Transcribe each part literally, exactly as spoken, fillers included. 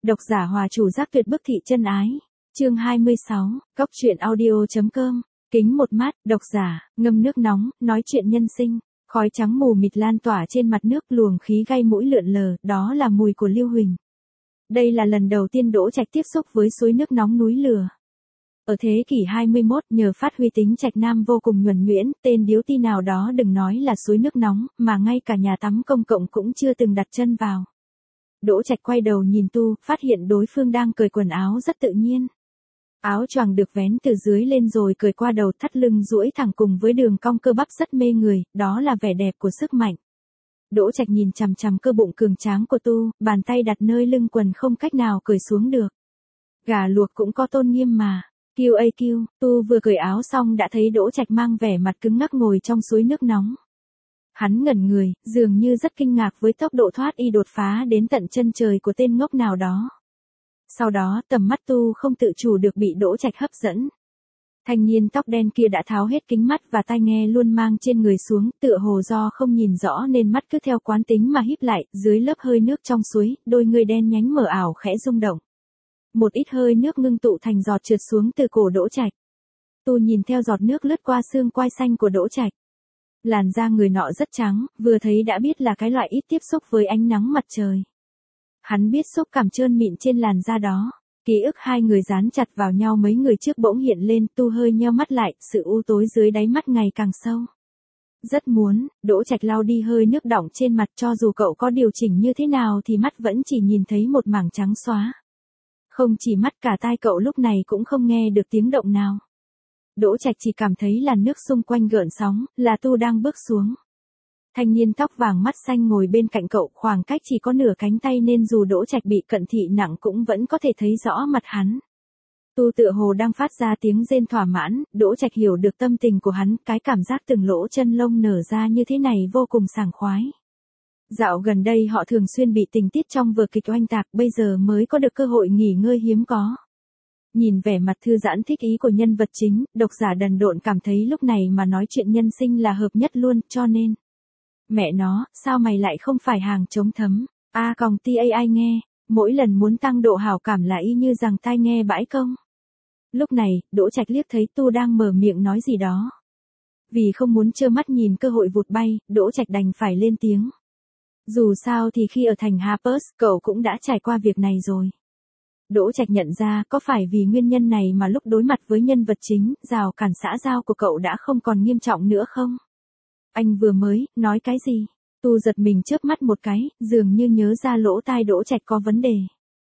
độc giả Hòa Chủ Giác tuyệt bức thị chân ái. Chương hai mươi sáu, Cốc truyện audio.com. Kính một mát, độc giả, ngâm nước nóng, nói chuyện nhân sinh. Khói trắng mù mịt lan tỏa trên mặt nước, luồng khí gây mũi lượn lờ, đó là mùi của Lưu Huỳnh. Đây là lần đầu tiên Đỗ Trạch tiếp xúc với suối nước nóng núi lửa. Ở thế kỷ hai mươi mốt, nhờ phát huy tính Trạch Nam vô cùng nhuần nhuyễn, tên điếu ti nào đó đừng nói là suối nước nóng, mà ngay cả nhà tắm công cộng cũng chưa từng đặt chân vào. Đỗ Trạch quay đầu nhìn Tu, phát hiện đối phương đang cởi quần áo rất tự nhiên. Áo choàng được vén từ dưới lên rồi cởi qua đầu, thắt lưng duỗi thẳng cùng với đường cong cơ bắp rất mê người, đó là vẻ đẹp của sức mạnh. Đỗ Trạch nhìn chằm chằm cơ bụng cường tráng của Tu, bàn tay đặt nơi lưng quần không cách nào cởi xuống được. Gà luộc cũng có tôn nghiêm mà. Kiêu ây kiêu, Tu vừa cởi áo xong đã thấy Đỗ Trạch mang vẻ mặt cứng ngắc ngồi trong suối nước nóng. Hắn ngẩn người, dường như rất kinh ngạc với tốc độ thoát y đột phá đến tận chân trời của tên ngốc nào đó. Sau đó, tầm mắt Tu không tự chủ được bị Đỗ Trạch hấp dẫn. Thanh niên tóc đen kia đã tháo hết kính mắt và tai nghe luôn mang trên người xuống, tựa hồ do không nhìn rõ nên mắt cứ theo quán tính mà híp lại, dưới lớp hơi nước trong suối, đôi người đen nhánh mờ ảo khẽ rung động. Một ít hơi nước ngưng tụ thành giọt trượt xuống từ cổ Đỗ Trạch. Tu nhìn theo giọt nước lướt qua xương quai xanh của Đỗ Trạch. Làn da người nọ rất trắng, vừa thấy đã biết là cái loại ít tiếp xúc với ánh nắng mặt trời. Hắn biết xúc cảm trơn mịn trên làn da đó. Ký ức hai người dán chặt vào nhau mấy người trước bỗng hiện lên, Tu hơi nheo mắt lại, sự u tối dưới đáy mắt ngày càng sâu. Rất muốn, Đỗ Trạch lau đi hơi nước đọng trên mặt, cho dù cậu có điều chỉnh như thế nào thì mắt vẫn chỉ nhìn thấy một mảng trắng xóa. Không chỉ mắt, cả tai cậu lúc này cũng không nghe được tiếng động nào. Đỗ Trạch chỉ cảm thấy làn nước xung quanh gợn sóng, là Tu đang bước xuống. Thanh niên tóc vàng mắt xanh ngồi bên cạnh cậu, khoảng cách chỉ có nửa cánh tay nên dù Đỗ Trạch bị cận thị nặng cũng vẫn có thể thấy rõ mặt hắn. Tu tựa hồ đang phát ra tiếng rên thỏa mãn, Đỗ Trạch hiểu được tâm tình của hắn, cái cảm giác từng lỗ chân lông nở ra như thế này vô cùng sảng khoái. Dạo gần đây họ thường xuyên bị tình tiết trong vở kịch oanh tạc, bây giờ mới có được cơ hội nghỉ ngơi hiếm có. Nhìn vẻ mặt thư giãn thích ý của nhân vật chính, độc giả đần độn cảm thấy lúc này mà nói chuyện nhân sinh là hợp nhất luôn, cho nên. Mẹ nó, sao mày lại không phải hàng chống thấm, a còng ti ai nghe, mỗi lần muốn tăng độ hảo cảm là y như rằng tai nghe bãi công. Lúc này, Đỗ Trạch liếc thấy Tu đang mở miệng nói gì đó. Vì không muốn trơ mắt nhìn cơ hội vụt bay, Đỗ Trạch đành phải lên tiếng. Dù sao thì khi ở thành Harpers, cậu cũng đã trải qua việc này rồi. Đỗ Trạch nhận ra, có phải vì nguyên nhân này mà lúc đối mặt với nhân vật chính, rào cản xã giao của cậu đã không còn nghiêm trọng nữa không? Anh vừa mới, nói cái gì? Tu giật mình chớp mắt một cái, dường như nhớ ra lỗ tai Đỗ Trạch có vấn đề.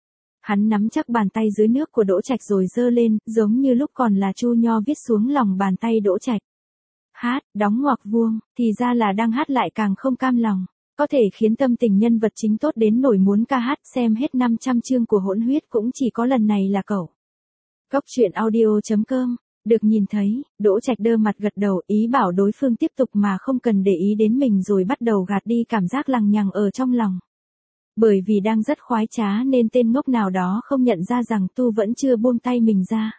Hắn nắm chắc bàn tay dưới nước của Đỗ Trạch rồi giơ lên, giống như lúc còn là chu nho viết xuống lòng bàn tay Đỗ Trạch. Hát, đóng ngoặc vuông, thì ra là đang hát lại càng không cam lòng. Có thể khiến tâm tình nhân vật chính tốt đến nổi muốn ca hát, xem hết năm trăm chương của Hỗn Huyết cũng chỉ có lần này là cậu. Cốc truyện audio.com. Được nhìn thấy, Đỗ Trạch đơ mặt gật đầu, ý bảo đối phương tiếp tục mà không cần để ý đến mình, rồi bắt đầu gạt đi cảm giác lằng nhằng ở trong lòng. Bởi vì đang rất khoái trá nên tên ngốc nào đó không nhận ra rằng Tu vẫn chưa buông tay mình ra.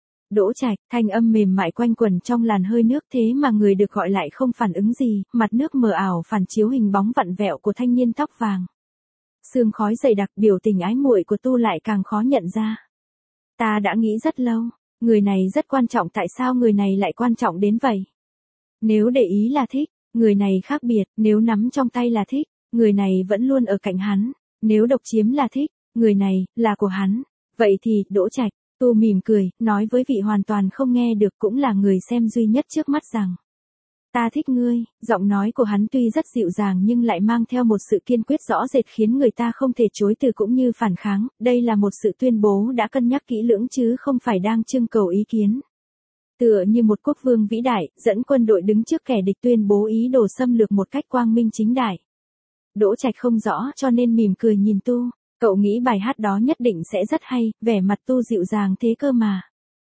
Đỗ Trạch, thanh âm mềm mại quanh quẩn trong làn hơi nước, thế mà người được gọi lại không phản ứng gì, mặt nước mờ ảo phản chiếu hình bóng vặn vẹo của thanh niên tóc vàng. Sương khói dày đặc, biểu tình ái muội của Tu lại càng khó nhận ra. Ta đã nghĩ rất lâu, người này rất quan trọng, tại sao người này lại quan trọng đến vậy? Nếu để ý là thích, người này khác biệt, nếu nắm trong tay là thích, người này vẫn luôn ở cạnh hắn, nếu độc chiếm là thích, người này, là của hắn. Vậy thì, Đỗ Trạch, Tu mỉm cười, nói với vị hoàn toàn không nghe được cũng là người xem duy nhất trước mắt rằng. Ta thích ngươi, giọng nói của hắn tuy rất dịu dàng nhưng lại mang theo một sự kiên quyết rõ rệt khiến người ta không thể chối từ cũng như phản kháng, đây là một sự tuyên bố đã cân nhắc kỹ lưỡng chứ không phải đang trưng cầu ý kiến. Tựa như một quốc vương vĩ đại, dẫn quân đội đứng trước kẻ địch tuyên bố ý đồ xâm lược một cách quang minh chính đại. Đỗ Trạch không rõ cho nên mỉm cười nhìn Tu. Cậu nghĩ bài hát đó nhất định sẽ rất hay, vẻ mặt Tu dịu dàng thế cơ mà.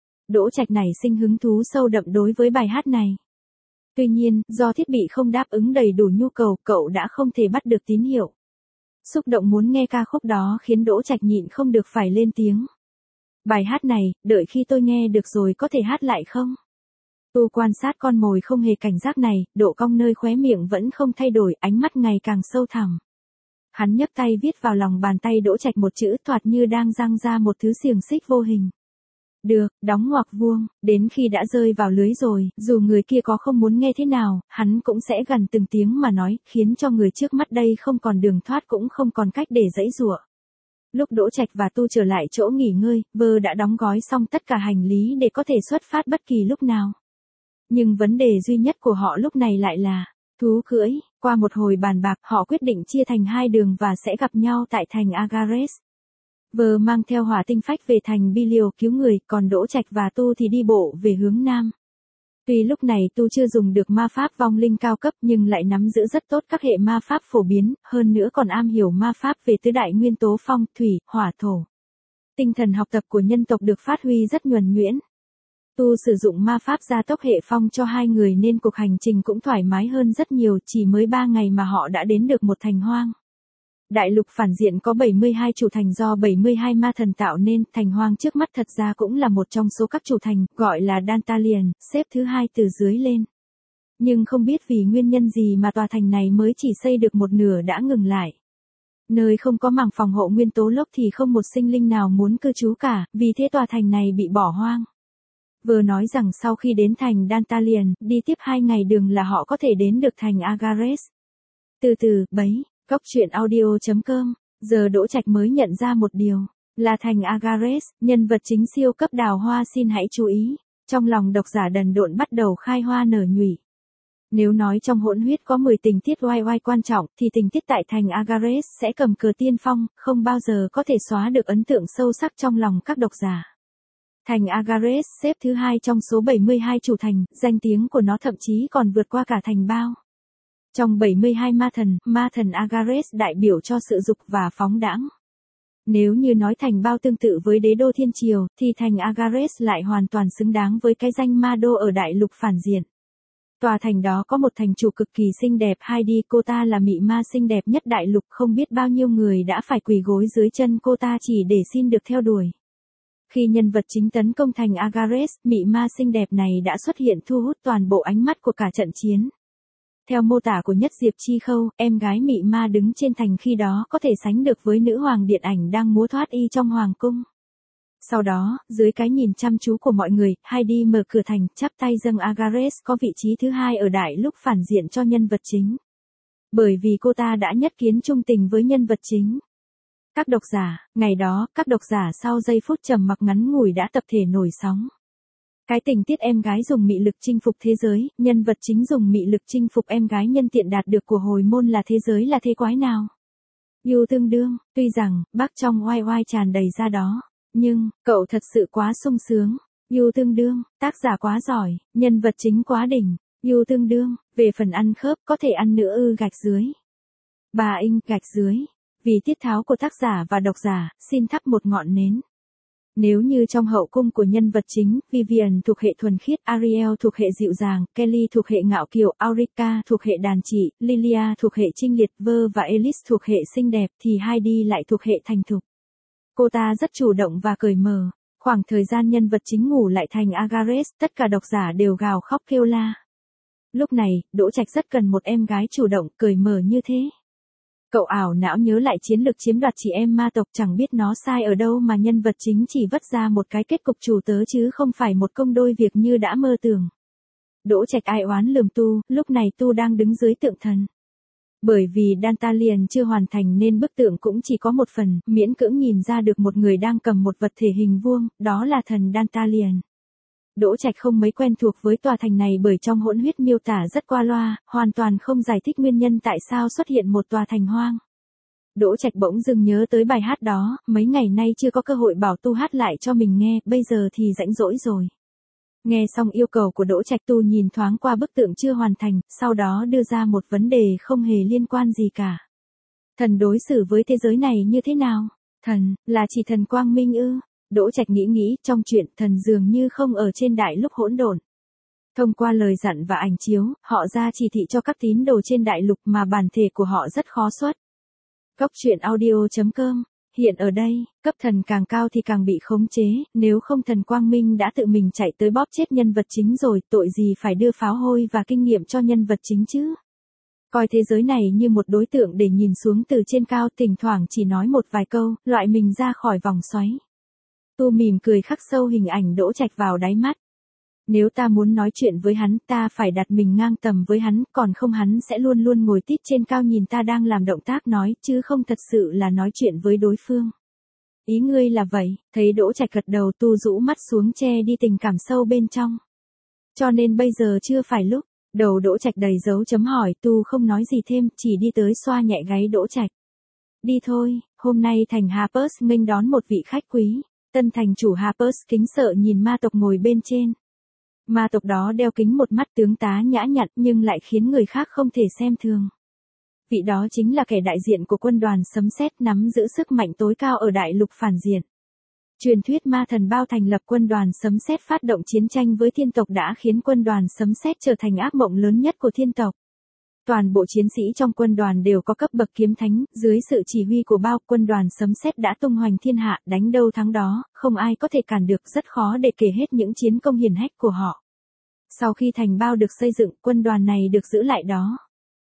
Đỗ Trạch nảy sinh hứng thú sâu đậm đối với bài hát này. Tuy nhiên, do thiết bị không đáp ứng đầy đủ nhu cầu, cậu đã không thể bắt được tín hiệu. Xúc động muốn nghe ca khúc đó khiến Đỗ Trạch nhịn không được phải lên tiếng. Bài hát này, đợi khi tôi nghe được rồi có thể hát lại không? Tu quan sát con mồi không hề cảnh giác này, độ cong nơi khóe miệng vẫn không thay đổi, ánh mắt ngày càng sâu thẳm. Hắn nhấc tay viết vào lòng bàn tay Đỗ Trạch một chữ thoạt như đang giăng ra một thứ xiềng xích vô hình. Được, đóng ngoặc vuông, đến khi đã rơi vào lưới rồi, dù người kia có không muốn nghe thế nào, hắn cũng sẽ gần từng tiếng mà nói, khiến cho người trước mắt đây không còn đường thoát cũng không còn cách để giãy giụa. Lúc Đỗ Trạch và Tu trở lại chỗ nghỉ ngơi, Vơ đã đóng gói xong tất cả hành lý để có thể xuất phát bất kỳ lúc nào. Nhưng vấn đề duy nhất của họ lúc này lại là thú cưỡi. Qua một hồi bàn bạc, họ quyết định chia thành hai đường và sẽ gặp nhau tại thành Agares. Vơ mang theo hỏa tinh phách về thành Bilio cứu người, còn Đỗ Trạch và Tu thì đi bộ về hướng nam. Tuy lúc này Tu chưa dùng được ma pháp vong linh cao cấp nhưng lại nắm giữ rất tốt các hệ ma pháp phổ biến, hơn nữa còn am hiểu ma pháp về tứ đại nguyên tố phong, thủy, hỏa, thổ. Tinh thần học tập của nhân tộc được phát huy rất nhuần nhuyễn. Tu sử dụng ma pháp gia tốc hệ phong cho hai người nên cuộc hành trình cũng thoải mái hơn rất nhiều, chỉ mới ba ngày mà họ đã đến được một thành hoang. Đại lục phản diện có bảy mươi hai chủ thành do bảy mươi hai ma thần tạo nên, thành hoang trước mắt thật ra cũng là một trong số các chủ thành, gọi là Dantalion, xếp thứ hai từ dưới lên. Nhưng không biết vì nguyên nhân gì mà tòa thành này mới chỉ xây được một nửa đã ngừng lại. Nơi không có mảng phòng hộ nguyên tố lốc thì không một sinh linh nào muốn cư trú cả, vì thế tòa thành này bị bỏ hoang. Vừa nói rằng sau khi đến thành Dantalion, đi tiếp hai ngày đường là họ có thể đến được thành Agares. Từ từ, bấy. Cốc truyện audio chấm com, giờ Đỗ Trạch mới nhận ra một điều, là thành Agares, nhân vật chính siêu cấp đào hoa xin hãy chú ý, trong lòng độc giả đần độn bắt đầu khai hoa nở nhụy. Nếu nói trong hỗn huyết có mười tình tiết oai oai quan trọng, thì tình tiết tại thành Agares sẽ cầm cờ tiên phong, không bao giờ có thể xóa được ấn tượng sâu sắc trong lòng các độc giả. Thành Agares xếp thứ hai trong số bảy mươi hai chủ thành, danh tiếng của nó thậm chí còn vượt qua cả thành Bao. Trong bảy mươi hai ma thần, ma thần Agares đại biểu cho sự dục và phóng đãng. Nếu như nói thành Bao tương tự với đế đô thiên triều, thì thành Agares lại hoàn toàn xứng đáng với cái danh ma đô ở đại lục phản diện. Tòa thành đó có một thành chủ cực kỳ xinh đẹp Heidi, cô ta là mị ma xinh đẹp nhất đại lục, không biết bao nhiêu người đã phải quỳ gối dưới chân cô ta chỉ để xin được theo đuổi. Khi nhân vật chính tấn công thành Agares, mị ma xinh đẹp này đã xuất hiện thu hút toàn bộ ánh mắt của cả trận chiến. Theo mô tả của Nhất Diệp Chi Khâu, em gái mị ma đứng trên thành khi đó có thể sánh được với nữ hoàng điện ảnh đang múa thoát y trong hoàng cung. Sau đó, dưới cái nhìn chăm chú của mọi người, Heidi mở cửa thành, chắp tay dâng Agares có vị trí thứ hai ở đại lúc phản diện cho nhân vật chính. Bởi vì cô ta đã nhất kiến trung tình với nhân vật chính. Các độc giả, ngày đó, các độc giả sau giây phút trầm mặc ngắn ngủi đã tập thể nổi sóng. Cái tình tiết em gái dùng mị lực chinh phục thế giới, nhân vật chính dùng mị lực chinh phục em gái nhân tiện đạt được của hồi môn là thế giới là thế quái nào? Yêu tương đương, tuy rằng, bác trong oai oai tràn đầy ra đó, nhưng, cậu thật sự quá sung sướng. Yêu tương đương, tác giả quá giỏi, nhân vật chính quá đỉnh. Yêu tương đương, về phần ăn khớp có thể ăn nữa ư gạch dưới. Bà Inh gạch dưới. Vì tiết tháo của tác giả và độc giả, xin thắp một ngọn nến. Nếu như trong hậu cung của nhân vật chính, Vivian thuộc hệ thuần khiết, Ariel thuộc hệ dịu dàng, Kelly thuộc hệ ngạo kiều, Aurica thuộc hệ đàn trị, Lilia thuộc hệ trinh liệt, Vơ và Alice thuộc hệ xinh đẹp, thì Heidi lại thuộc hệ thành thục. Cô ta rất chủ động và cởi mở. Khoảng thời gian nhân vật chính ngủ lại thành Agares, tất cả độc giả đều gào khóc kêu la. Lúc này, Đỗ Trạch rất cần một em gái chủ động, cởi mở như thế. Cậu ảo não nhớ lại chiến lược chiếm đoạt chị em ma tộc, chẳng biết nó sai ở đâu mà nhân vật chính chỉ vất ra một cái kết cục chủ tớ chứ không phải một công đôi việc như đã mơ tưởng. Đỗ Trạch ai oán lườm Tu, lúc này Tu đang đứng dưới tượng thần. Bởi vì Dantalion chưa hoàn thành nên bức tượng cũng chỉ có một phần, miễn cưỡng nhìn ra được một người đang cầm một vật thể hình vuông, đó là thần Dantalion. Đỗ Trạch không mấy quen thuộc với tòa thành này bởi trong hỗn huyết miêu tả rất qua loa, hoàn toàn không giải thích nguyên nhân tại sao xuất hiện một tòa thành hoang. Đỗ Trạch bỗng dưng nhớ tới bài hát đó, mấy ngày nay chưa có cơ hội bảo Tu hát lại cho mình nghe, bây giờ thì rãnh rỗi rồi. Nghe xong yêu cầu của Đỗ Trạch, Tu nhìn thoáng qua bức tượng chưa hoàn thành, sau đó đưa ra một vấn đề không hề liên quan gì cả. Thần đối xử với thế giới này như thế nào? Thần, là chỉ thần quang minh ư? Đỗ Trạch nghĩ nghĩ, trong chuyện thần dường như không ở trên đại lục hỗn độn. Thông qua lời dặn và ảnh chiếu, họ ra chỉ thị cho các tín đồ trên đại lục mà bản thể của họ rất khó xuất. Cốc truyện audio chấm com. Hiện ở đây, cấp thần càng cao thì càng bị khống chế, nếu không thần quang minh đã tự mình chạy tới bóp chết nhân vật chính rồi, tội gì phải đưa pháo hôi và kinh nghiệm cho nhân vật chính chứ. Coi thế giới này như một đối tượng để nhìn xuống từ trên cao, thỉnh thoảng chỉ nói một vài câu, loại mình ra khỏi vòng xoáy. Tu mỉm cười khắc sâu hình ảnh Đỗ Trạch vào đáy mắt. Nếu ta muốn nói chuyện với hắn, ta phải đặt mình ngang tầm với hắn, còn không hắn sẽ luôn luôn ngồi tít trên cao nhìn ta đang làm động tác nói, chứ không thật sự là nói chuyện với đối phương. Ý ngươi là vậy, thấy Đỗ Trạch gật đầu, Tu rũ mắt xuống che đi tình cảm sâu bên trong. Cho nên bây giờ chưa phải lúc. Đầu Đỗ Trạch đầy dấu chấm hỏi, Tu không nói gì thêm, chỉ đi tới xoa nhẹ gáy Đỗ Trạch. Đi thôi, hôm nay thành Harpers nghênh đón một vị khách quý. Tân thành chủ Harpers kính sợ nhìn ma tộc ngồi bên trên. Ma tộc đó đeo kính, một mắt tướng tá nhã nhặn nhưng lại khiến người khác không thể xem thường. Vị đó chính là kẻ đại diện của quân đoàn sấm sét, nắm giữ sức mạnh tối cao ở đại lục phản diện. Truyền thuyết ma thần Bao thành lập quân đoàn sấm sét phát động chiến tranh với thiên tộc đã khiến quân đoàn sấm sét trở thành ác mộng lớn nhất của thiên tộc. Toàn bộ chiến sĩ trong quân đoàn đều có cấp bậc kiếm thánh, dưới sự chỉ huy của Bao, quân đoàn sấm sét đã tung hoành thiên hạ, đánh đâu thắng đó, không ai có thể cản được, rất khó để kể hết những chiến công hiển hách của họ. Sau khi thành Bao được xây dựng, quân đoàn này được giữ lại đó.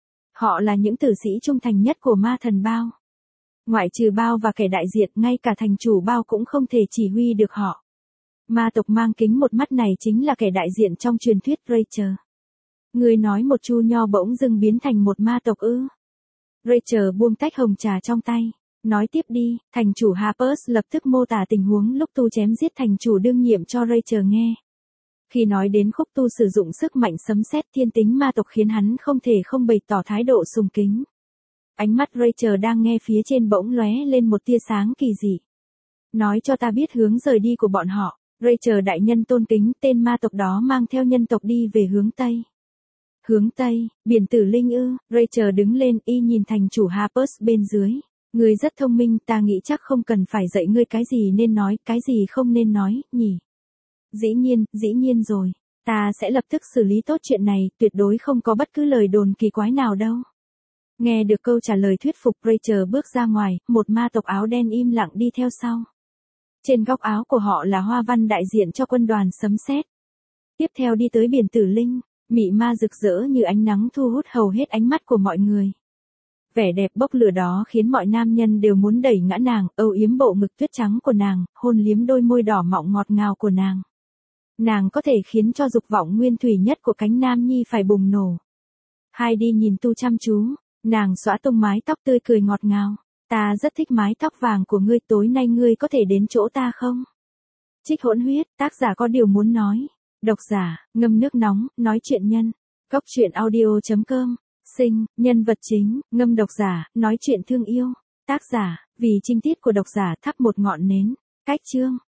Họ là những tử sĩ trung thành nhất của ma thần Bao. Ngoại trừ Bao và kẻ đại diện, ngay cả thành chủ Bao cũng không thể chỉ huy được họ. Ma tộc mang kính một mắt này chính là kẻ đại diện trong truyền thuyết Rachel. Người nói một chu nho bỗng dưng biến thành một ma tộc ư? Rachel buông tách hồng trà trong tay. Nói tiếp đi, thành chủ Harpers lập tức mô tả tình huống lúc Tu chém giết thành chủ đương nhiệm cho Rachel nghe. Khi nói đến khúc Tu sử dụng sức mạnh sấm sét thiên tính ma tộc khiến hắn không thể không bày tỏ thái độ sùng kính. Ánh mắt Rachel đang nghe phía trên bỗng lóe lên một tia sáng kỳ dị. Nói cho ta biết hướng rời đi của bọn họ. Rachel đại nhân tôn kính, tên ma tộc đó mang theo nhân tộc đi về hướng Tây. Hướng Tây, biển Tử Linh ư? Rachel đứng lên, y nhìn thành chủ Harpers bên dưới. Ngươi rất thông minh, ta nghĩ chắc không cần phải dạy ngươi cái gì nên nói, cái gì không nên nói, nhỉ? Dĩ nhiên, dĩ nhiên rồi. Ta sẽ lập tức xử lý tốt chuyện này, tuyệt đối không có bất cứ lời đồn kỳ quái nào đâu. Nghe được câu trả lời thuyết phục, Rachel bước ra ngoài, một ma tộc áo đen im lặng đi theo sau. Trên góc áo của họ là hoa văn đại diện cho quân đoàn sấm sét. Tiếp theo đi tới biển Tử Linh, mị ma rực rỡ như ánh nắng thu hút hầu hết ánh mắt của mọi người. Vẻ đẹp bốc lửa đó khiến mọi nam nhân đều muốn đẩy ngã nàng, âu yếm bộ ngực tuyết trắng của nàng, hôn liếm đôi môi đỏ mọng ngọt ngào của nàng. Nàng có thể khiến cho dục vọng nguyên thủy nhất của cánh nam nhi phải bùng nổ. Heidi nhìn Tu chăm chú, nàng xõa tung mái tóc tươi cười ngọt ngào. Ta rất thích mái tóc vàng của ngươi, tối nay ngươi có thể đến chỗ ta không? Trích hỗn huyết, tác giả có điều muốn nói. Độc giả, ngâm nước nóng, nói chuyện nhân. Cốc truyện audio chấm com. Sinh, nhân vật chính, ngâm độc giả, nói chuyện thương yêu. Tác giả, vì trinh tiết của độc giả thắp một ngọn nến. Cách chương.